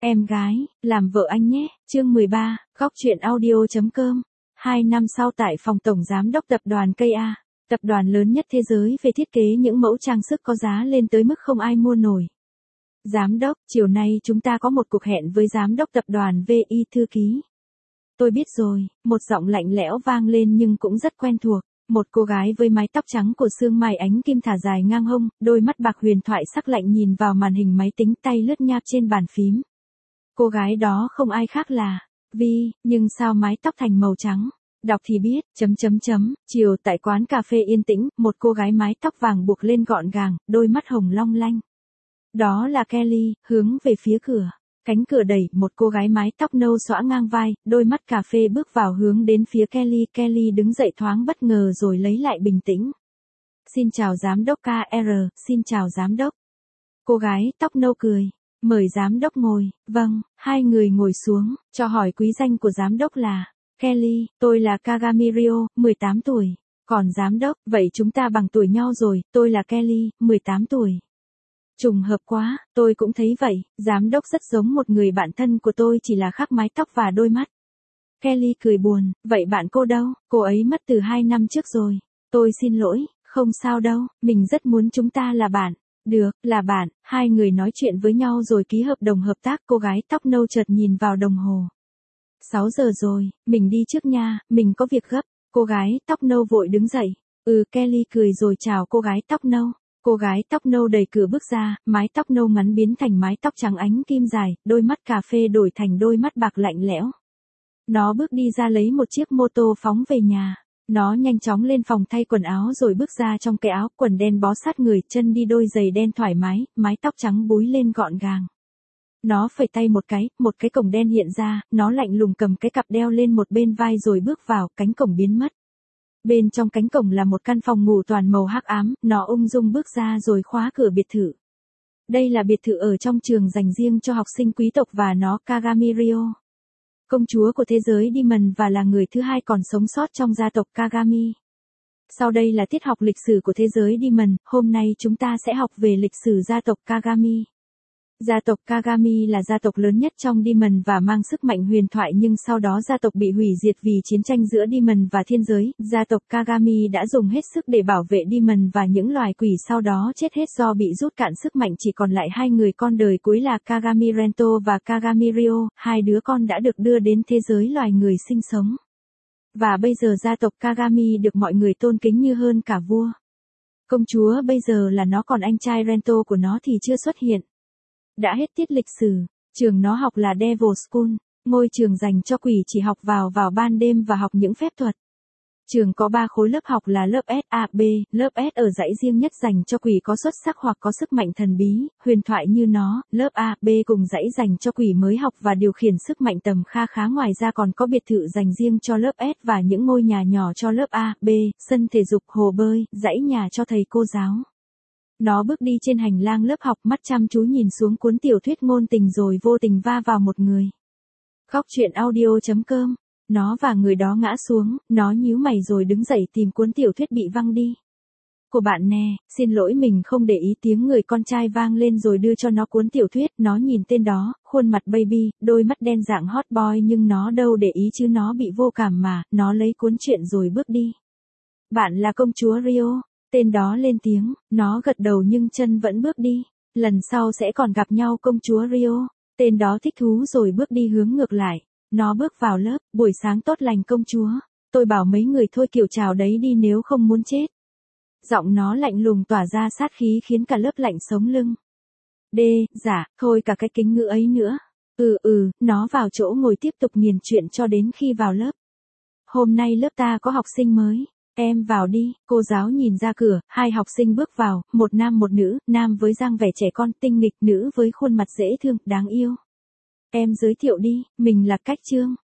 Em gái, làm vợ anh nhé, chương 13, góc chuyện audio.com. 2 năm sau tại phòng tổng giám đốc tập đoàn KA, tập đoàn lớn nhất thế giới về thiết kế những mẫu trang sức có giá lên tới mức không ai mua nổi. Giám đốc, chiều nay chúng ta có một cuộc hẹn với giám đốc tập đoàn VI thư ký. Tôi biết rồi, một giọng lạnh lẽo vang lên nhưng cũng rất quen thuộc. Một cô gái với mái tóc trắng của sương mai ánh kim thả dài ngang hông, đôi mắt bạc huyền thoại sắc lạnh nhìn vào màn hình máy tính, tay lướt nháp trên bàn phím. Cô gái đó không ai khác là Vi, nhưng sao mái tóc thành màu trắng? Đọc thì biết, chiều tại quán cà phê yên tĩnh, một cô gái mái tóc vàng buộc lên gọn gàng, đôi mắt hồng long lanh. Đó là Kelly, hướng về phía cửa. Cánh cửa đẩy, một cô gái mái tóc nâu xõa ngang vai, đôi mắt cà phê bước vào hướng đến phía Kelly. Kelly đứng dậy thoáng bất ngờ rồi lấy lại bình tĩnh. Xin chào giám đốc KR, xin chào giám đốc. Cô gái tóc nâu cười. Mời giám đốc ngồi. Vâng, hai người ngồi xuống, cho hỏi quý danh của giám đốc là Kelly, tôi là Kagami Rio, 18 tuổi. Còn giám đốc, vậy chúng ta bằng tuổi nhau rồi, tôi là Kelly, 18 tuổi. Trùng hợp quá, tôi cũng thấy vậy, giám đốc rất giống một người bạn thân của tôi, chỉ là khác mái tóc và đôi mắt. Kelly cười buồn, vậy bạn cô đâu? Cô ấy mất từ 2 năm trước rồi. Tôi xin lỗi, không sao đâu, mình rất muốn chúng ta là bạn. Được, là bạn. Hai người nói chuyện với nhau rồi ký hợp đồng hợp tác. Cô gái tóc nâu chợt nhìn vào đồng hồ. 6 giờ rồi, mình đi trước nha, mình có việc gấp. Cô gái tóc nâu vội đứng dậy. Kelly cười rồi chào cô gái tóc nâu. Cô gái tóc nâu đẩy cửa bước ra, mái tóc nâu ngắn biến thành mái tóc trắng ánh kim dài, đôi mắt cà phê đổi thành đôi mắt bạc lạnh lẽo. Nó bước đi ra lấy một chiếc mô tô phóng về nhà. Nó nhanh chóng lên phòng thay quần áo rồi bước ra trong cái áo quần đen bó sát người, chân đi đôi giày đen thoải mái, mái tóc trắng búi lên gọn gàng. Nó phẩy tay một cái cổng đen hiện ra, nó lạnh lùng cầm cái cặp đeo lên một bên vai rồi bước vào, cánh cổng biến mất. Bên trong cánh cổng là một căn phòng ngủ toàn màu hắc ám, nó ung dung bước ra rồi khóa cửa biệt thự. Đây là biệt thự ở trong trường dành riêng cho học sinh quý tộc và nó Kagami Rio. Công chúa của thế giới Demon và là người thứ hai còn sống sót trong gia tộc Kagami. Sau đây là tiết học lịch sử của thế giới Demon, hôm nay chúng ta sẽ học về lịch sử gia tộc Kagami. Gia tộc Kagami là gia tộc lớn nhất trong Demon và mang sức mạnh huyền thoại, nhưng sau đó gia tộc bị hủy diệt vì chiến tranh giữa Demon và thiên giới. Gia tộc Kagami đã dùng hết sức để bảo vệ Demon và những loài quỷ, sau đó chết hết do bị rút cạn sức mạnh, chỉ còn lại hai người con đời cuối là Kagami Rento và Kagami Rio. Hai đứa con đã được đưa đến thế giới loài người sinh sống. Và bây giờ gia tộc Kagami được mọi người tôn kính như hơn cả vua. Công chúa bây giờ là nó, còn anh trai Rento của nó thì chưa xuất hiện. Đã hết tiết lịch sử, trường nó học là Devil School, ngôi trường dành cho quỷ, chỉ học vào ban đêm và học những phép thuật. Trường có 3 khối lớp học là lớp S, A, B, lớp S ở dãy riêng nhất dành cho quỷ có xuất sắc hoặc có sức mạnh thần bí, huyền thoại như nó, lớp A, B cùng dãy dành cho quỷ mới học và điều khiển sức mạnh tầm kha khá. Ngoài ra còn có biệt thự dành riêng cho lớp S và những ngôi nhà nhỏ cho lớp A, B, sân thể dục, hồ bơi, dãy nhà cho thầy cô giáo. Nó bước đi trên hành lang lớp học, mắt chăm chú nhìn xuống cuốn tiểu thuyết ngôn tình rồi vô tình va vào một người. Góc chuyện audio.com. Nó và người đó ngã xuống, nó nhíu mày rồi đứng dậy tìm cuốn tiểu thuyết bị văng đi. Của bạn nè, xin lỗi, mình không để ý. Tiếng người con trai vang lên rồi đưa cho nó cuốn tiểu thuyết. Nó nhìn tên đó, khuôn mặt baby, đôi mắt đen dạng hot boy, nhưng nó đâu để ý chứ, nó bị vô cảm mà. Nó lấy cuốn truyện rồi bước đi. Bạn là công chúa Rio? Tên đó lên tiếng, nó gật đầu nhưng chân vẫn bước đi. Lần sau sẽ còn gặp nhau công chúa Rio. Tên đó thích thú rồi bước đi hướng ngược lại. Nó bước vào lớp, buổi sáng tốt lành công chúa. Tôi bảo mấy người thôi, kiểu chào đấy đi nếu không muốn chết. Giọng nó lạnh lùng tỏa ra sát khí khiến cả lớp lạnh sống lưng. Dạ, thôi cả cái kính ngữ ấy nữa. Nó vào chỗ ngồi tiếp tục nghiền chuyện cho đến khi vào lớp. Hôm nay lớp ta có học sinh mới. Em vào đi, cô giáo nhìn ra cửa, 2 học sinh bước vào, một nam một nữ, nam với dáng vẻ trẻ con tinh nghịch, nữ với khuôn mặt dễ thương, đáng yêu. Em giới thiệu đi, mình là Cách Trương.